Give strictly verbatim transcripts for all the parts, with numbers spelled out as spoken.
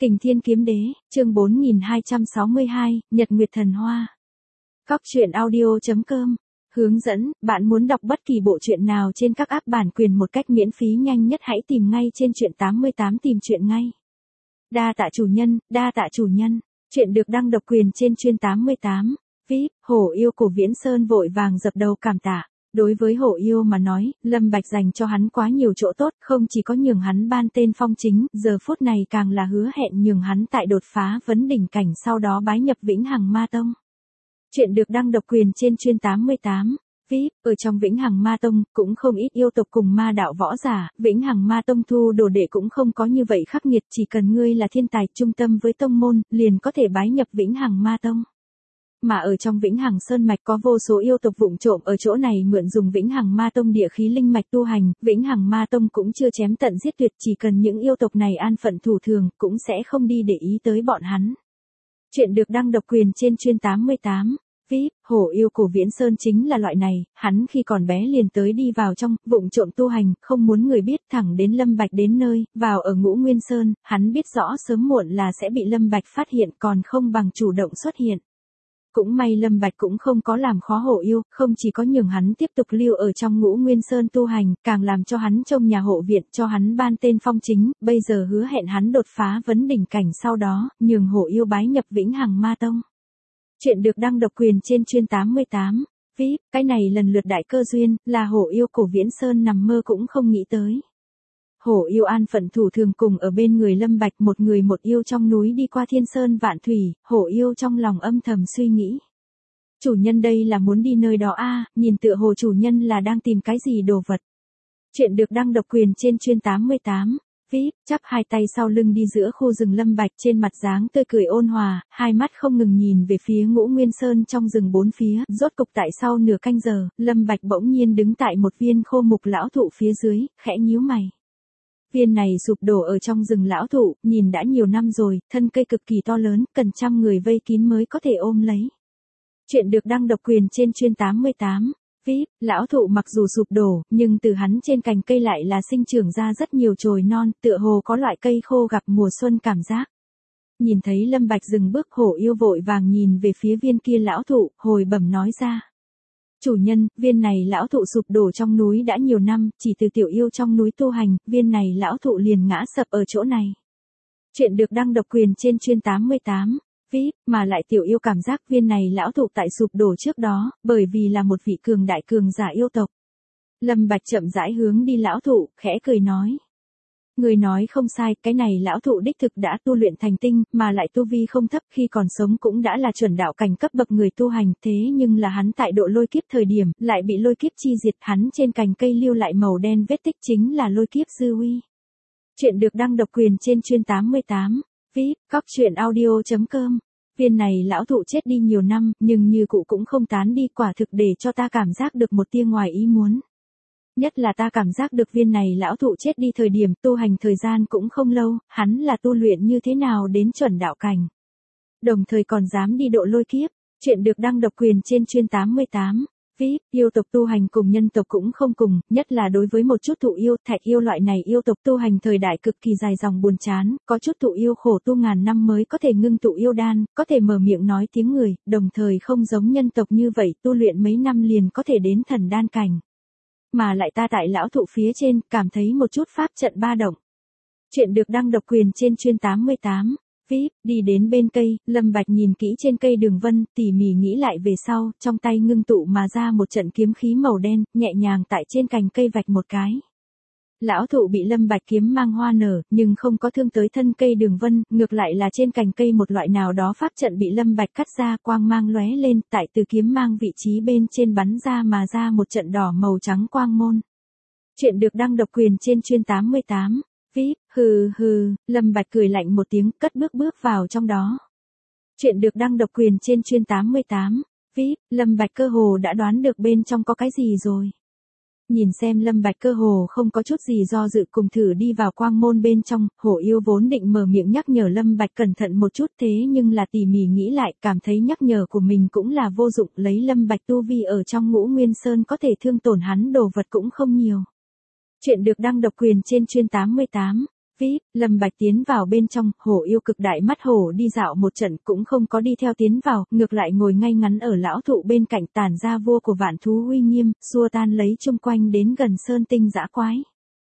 Kình Thiên Kiếm Đế, chương bốn nghìn hai trăm sáu mươi hai, Nhật Nguyệt Thần Hoa. Cóc truyện audio chấm com. Hướng dẫn, bạn muốn đọc bất kỳ bộ truyện nào trên các app bản quyền một cách miễn phí nhanh nhất hãy tìm ngay trên truyện tám mươi tám tìm truyện ngay. Đa tạ chủ nhân, đa tạ chủ nhân. Truyện được đăng độc quyền trên chuyên tám mươi tám. vê i pê, Hổ Yêu của Viễn Sơn vội vàng dập đầu cảm tạ. Đối với Hổ Yêu mà nói, Lâm Bạch dành cho hắn quá nhiều chỗ tốt, không chỉ có nhường hắn ban tên phong chính, giờ phút này càng là hứa hẹn nhường hắn tại đột phá vấn đỉnh cảnh sau đó bái nhập Vĩnh Hằng Ma Tông. Chuyện được đăng độc quyền trên chuyên tám mươi tám. vê i pê, ở trong Vĩnh Hằng Ma Tông, cũng không ít yêu tộc cùng ma đạo võ giả, Vĩnh Hằng Ma Tông thu đồ đệ cũng không có như vậy khắc nghiệt, chỉ cần ngươi là thiên tài trung tâm với tông môn, liền có thể bái nhập Vĩnh Hằng Ma Tông. Mà ở trong Vĩnh Hằng Sơn Mạch có vô số yêu tộc vụng trộm ở chỗ này mượn dùng Vĩnh Hằng Ma Tông địa khí linh mạch tu hành, Vĩnh Hằng Ma Tông cũng chưa chém tận giết tuyệt, chỉ cần những yêu tộc này an phận thủ thường, cũng sẽ không đi để ý tới bọn hắn. Chuyện được đăng độc quyền trên chuyên tám mươi tám. vê i pê, Hổ Yêu cổ Viễn Sơn chính là loại này, hắn khi còn bé liền tới đi vào trong, vụng trộm tu hành, không muốn người biết, thẳng đến Lâm Bạch đến nơi, vào ở Ngũ Nguyên Sơn, hắn biết rõ sớm muộn là sẽ bị Lâm Bạch phát hiện còn không bằng chủ động xuất hiện. Cũng may Lâm Bạch cũng không có làm khó Hổ Yêu, không chỉ có nhường hắn tiếp tục lưu ở trong Ngũ Nguyên Sơn tu hành, càng làm cho hắn trông nhà hộ viện, cho hắn ban tên phong chính, bây giờ hứa hẹn hắn đột phá vấn đỉnh cảnh sau đó, nhường Hổ Yêu bái nhập Vĩnh Hằng Ma Tông. Chuyện được đăng độc quyền trên chuyên tám mươi tám. vê i pê, cái này lần lượt đại cơ duyên, là Hổ Yêu cổ Viễn Sơn nằm mơ cũng không nghĩ tới. Hổ Yêu an phận thủ thường cùng ở bên người Lâm Bạch, một người một yêu trong núi đi qua thiên sơn vạn thủy, Hổ Yêu trong lòng âm thầm suy nghĩ. Chủ nhân đây là muốn đi nơi đó a, nhìn tựa hồ chủ nhân là đang tìm cái gì đồ vật. Chuyện được đăng độc quyền trên chuyên tám mươi tám. vê i pê, chắp hai tay sau lưng đi giữa khu rừng Lâm Bạch trên mặt dáng tươi cười ôn hòa, hai mắt không ngừng nhìn về phía Ngũ Nguyên Sơn trong rừng bốn phía, rốt cục tại sau nửa canh giờ, Lâm Bạch bỗng nhiên đứng tại một viên khô mục lão thụ phía dưới, khẽ nhíu mày. Viên này sụp đổ ở trong rừng lão thụ, nhìn đã nhiều năm rồi, thân cây cực kỳ to lớn, cần trăm người vây kín mới có thể ôm lấy. Chuyện được đăng độc quyền trên chuyên tám mươi tám. vê i pê, lão thụ mặc dù sụp đổ, nhưng từ hắn trên cành cây lại là sinh trưởng ra rất nhiều chồi non, tựa hồ có loại cây khô gặp mùa xuân cảm giác. Nhìn thấy Lâm Bạch dừng bước, Hổ Yêu vội vàng nhìn về phía viên kia lão thụ, hồi bẩm nói ra. Chủ nhân, viên này lão thụ sụp đổ trong núi đã nhiều năm, chỉ từ tiểu yêu trong núi tu hành, viên này lão thụ liền ngã sập ở chỗ này. Chuyện được đăng độc quyền trên chuyên tám mươi tám. vê i pê, mà lại tiểu yêu cảm giác viên này lão thụ tại sụp đổ trước đó, bởi vì là một vị cường đại cường giả yêu tộc. Lâm Bạch chậm rãi hướng đi lão thụ, khẽ cười nói. Người nói không sai, cái này lão thụ đích thực đã tu luyện thành tinh, mà lại tu vi không thấp, khi còn sống cũng đã là chuẩn đạo cảnh cấp bậc người tu hành, thế nhưng là hắn tại độ lôi kiếp thời điểm, lại bị lôi kiếp chi diệt, hắn trên cành cây lưu lại màu đen vết tích chính là lôi kiếp dư uy. Chuyện được đăng độc quyền trên chuyên tám mươi tám. vê i pê, cóc truyện audio chấm com. Viên này lão thụ chết đi nhiều năm, nhưng như cụ cũng không tán đi, quả thực để cho ta cảm giác được một tia ngoài ý muốn. Nhất là ta cảm giác được viên này lão thụ chết đi thời điểm tu hành thời gian cũng không lâu, hắn là tu luyện như thế nào đến chuẩn đạo cảnh. Đồng thời còn dám đi độ lôi kiếp. Chuyện được đăng độc quyền trên chuyên tám mươi tám. vê i pê, yêu tộc tu hành cùng nhân tộc cũng không cùng, nhất là đối với một chút thụ yêu, thạch yêu loại này yêu tộc tu hành thời đại cực kỳ dài dòng buồn chán, có chút thụ yêu khổ tu ngàn năm mới có thể ngưng tụ yêu đan, có thể mở miệng nói tiếng người, đồng thời không giống nhân tộc như vậy, tu luyện mấy năm liền có thể đến thần đan cảnh. Mà lại ta tại lão thụ phía trên, cảm thấy một chút pháp trận ba động. Chuyện được đăng độc quyền trên chuyên tám mươi tám. vê i pê, đi đến bên cây, Lâm Bạch nhìn kỹ trên cây đường vân, tỉ mỉ nghĩ lại về sau, trong tay ngưng tụ mà ra một trận kiếm khí màu đen, nhẹ nhàng tại trên cành cây vạch một cái. Lão thụ bị Lâm Bạch kiếm mang hoa nở, nhưng không có thương tới thân cây đường vân, ngược lại là trên cành cây một loại nào đó pháp trận bị Lâm Bạch cắt ra, quang mang lóe lên, tại từ kiếm mang vị trí bên trên bắn ra mà ra một trận đỏ màu trắng quang môn. Chuyện được đăng độc quyền trên chuyên tám mươi tám. vê i pê, hừ hừ, Lâm Bạch cười lạnh một tiếng, cất bước bước vào trong đó. Chuyện được đăng độc quyền trên chuyên tám mươi tám. vê i pê, Lâm Bạch cơ hồ đã đoán được bên trong có cái gì rồi. Nhìn xem Lâm Bạch cơ hồ không có chút gì do dự cùng thử đi vào quang môn bên trong, Hổ Yêu vốn định mở miệng nhắc nhở Lâm Bạch cẩn thận một chút, thế nhưng là tỉ mỉ nghĩ lại, cảm thấy nhắc nhở của mình cũng là vô dụng, lấy Lâm Bạch tu vi ở trong Ngũ Nguyên Sơn có thể thương tổn hắn đồ vật cũng không nhiều. Chuyện được đăng độc quyền trên chuyên tám mươi tám. vê i pê, Lâm Bạch tiến vào bên trong, hổ yêu cực đại mắt hổ đi dạo một trận cũng không có đi theo tiến vào, ngược lại ngồi ngay ngắn ở lão thụ bên cạnh tản ra vua của vạn thú uy nghiêm, xua tan lấy chung quanh đến gần sơn tinh dã quái.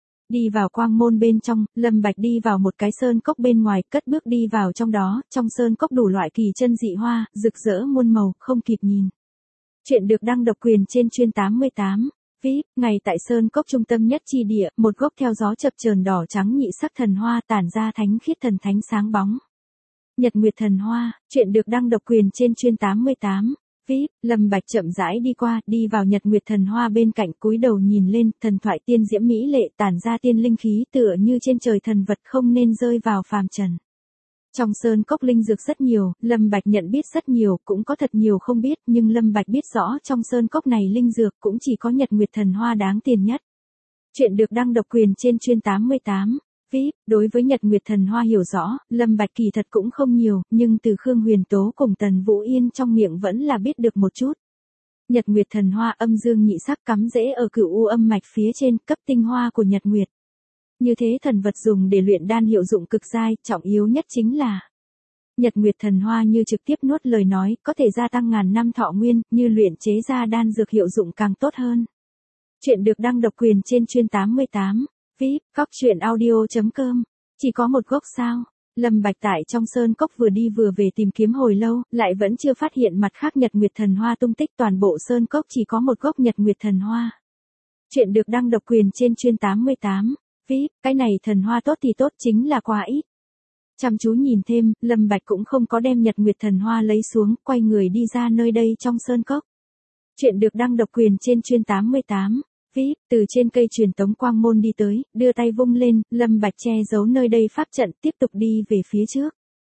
Đi vào quang môn bên trong, Lâm Bạch đi vào một cái sơn cốc bên ngoài, cất bước đi vào trong đó, trong sơn cốc đủ loại kỳ chân dị hoa, rực rỡ muôn màu, không kịp nhìn. Chuyện được đăng độc quyền trên chuyên tám mươi tám. vê i pê, ngày tại sơn cốc trung tâm nhất chi địa, một gốc theo gió chập chờn đỏ trắng nhị sắc thần hoa tản ra thánh khiết thần thánh sáng bóng. Nhật Nguyệt thần hoa, chuyện được đăng độc quyền trên chuyên tám mươi tám. vê i pê, Lâm Bạch chậm rãi đi qua, đi vào Nhật Nguyệt thần hoa bên cạnh, cúi đầu nhìn lên, thần thoại tiên diễm mỹ lệ tản ra tiên linh khí tựa như trên trời thần vật không nên rơi vào phàm trần. Trong sơn cốc linh dược rất nhiều, Lâm Bạch nhận biết rất nhiều, cũng có thật nhiều không biết, nhưng Lâm Bạch biết rõ trong sơn cốc này linh dược cũng chỉ có Nhật Nguyệt thần hoa đáng tiền nhất. Chuyện được đăng độc quyền trên chuyên tám mươi tám. vê i pê, đối với Nhật Nguyệt thần hoa hiểu rõ, Lâm Bạch kỳ thật cũng không nhiều, nhưng từ Khương Huyền Tố cùng Tần Vũ Yên trong miệng vẫn là biết được một chút. Nhật Nguyệt thần hoa âm dương nhị sắc cắm rễ ở cửu u âm mạch phía trên, cấp tinh hoa của Nhật Nguyệt. Như thế thần vật dùng để luyện đan hiệu dụng cực giai, trọng yếu nhất chính là Nhật Nguyệt thần hoa như trực tiếp nuốt lời nói, có thể gia tăng ngàn năm thọ nguyên, như luyện chế ra đan dược hiệu dụng càng tốt hơn. Chuyện được đăng độc quyền trên chuyên tám mươi tám. vê i pê, cóc truyện audio chấm com. Chỉ có một gốc sao? Lâm Bạch tại trong sơn cốc vừa đi vừa về tìm kiếm hồi lâu, lại vẫn chưa phát hiện mặt khác Nhật Nguyệt thần hoa tung tích, toàn bộ sơn cốc chỉ có một gốc Nhật Nguyệt thần hoa. Chuyện được đăng độc quyền trên chuyên tám mươi tám. vê i pê, cái này thần hoa tốt thì tốt chính là quá ít. Chăm chú nhìn thêm, Lâm Bạch cũng không có đem Nhật Nguyệt thần hoa lấy xuống, quay người đi ra nơi đây trong sơn cốc. Chuyện được đăng độc quyền trên chuyên tám mươi tám. vê i pê, từ trên cây truyền tống quang môn đi tới, đưa tay vung lên, Lâm Bạch che giấu nơi đây pháp trận, tiếp tục đi về phía trước.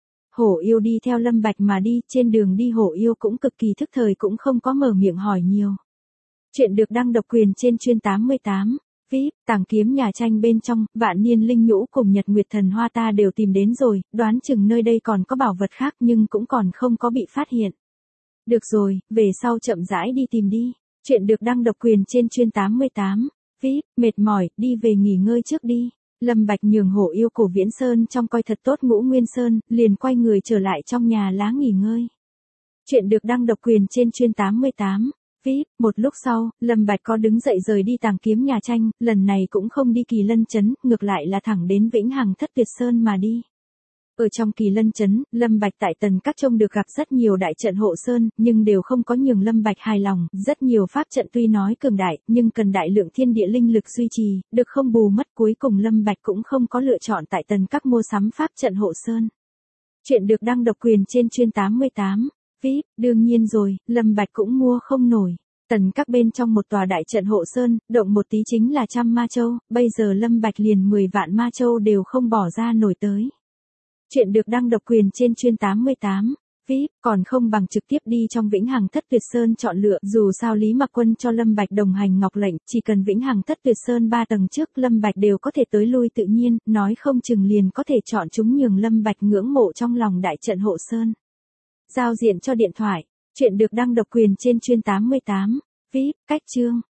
Hổ yêu đi theo Lâm Bạch mà đi, trên đường đi hổ yêu cũng cực kỳ thức thời, cũng không có mở miệng hỏi nhiều. Chuyện được đăng độc quyền trên chuyên tám mươi tám. vê i pê, tàng kiếm nhà tranh bên trong, vạn niên linh nhũ cùng Nhật Nguyệt thần hoa ta đều tìm đến rồi, đoán chừng nơi đây còn có bảo vật khác nhưng cũng còn không có bị phát hiện. Được rồi, về sau chậm rãi đi tìm đi. Chuyện được đăng độc quyền trên chuyên tám mươi tám. vê i pê, mệt mỏi, đi về nghỉ ngơi trước đi. Lâm Bạch nhường hổ yêu cổ Viễn Sơn trong coi thật tốt Ngũ Nguyên Sơn, liền quay người trở lại trong nhà lá nghỉ ngơi. Chuyện được đăng độc quyền trên chuyên tám mươi tám. vê i pê, một lúc sau, Lâm Bạch có đứng dậy rời đi tàng kiếm nhà tranh, lần này cũng không đi Kỳ Lân Trấn, ngược lại là thẳng đến Vĩnh Hằng Thất Tuyệt Sơn mà đi. Ở trong Kỳ Lân Trấn, Lâm Bạch tại Tần Các Trông được gặp rất nhiều đại trận hộ sơn, nhưng đều không có nhường Lâm Bạch hài lòng, rất nhiều pháp trận tuy nói cường đại, nhưng cần đại lượng thiên địa linh lực duy trì, được không bù mất, cuối cùng Lâm Bạch cũng không có lựa chọn tại Tần Các mua sắm pháp trận hộ sơn. Chuyện được đăng độc quyền trên chuyên tám mươi tám. vê i pê, đương nhiên rồi, Lâm Bạch cũng mua không nổi. Tần Các bên trong một tòa đại trận hộ sơn, động một tí chính là trăm ma châu, bây giờ Lâm Bạch liền mười vạn ma châu đều không bỏ ra nổi tới. Chuyện được đăng độc quyền trên chuyên tám mươi tám. vê i pê, còn không bằng trực tiếp đi trong Vĩnh Hằng Thất Tuyệt Sơn chọn lựa, dù sao Lý Mặc Quân cho Lâm Bạch đồng hành ngọc lệnh, chỉ cần Vĩnh Hằng Thất Tuyệt Sơn ba tầng trước Lâm Bạch đều có thể tới lui tự nhiên, nói không chừng liền có thể chọn chúng nhường Lâm Bạch ngưỡng mộ trong lòng đại trận hộ sơn. Giao diện cho điện thoại. Chuyện được đăng độc quyền trên chuyên tám mươi tám. vê i pê, cách chương.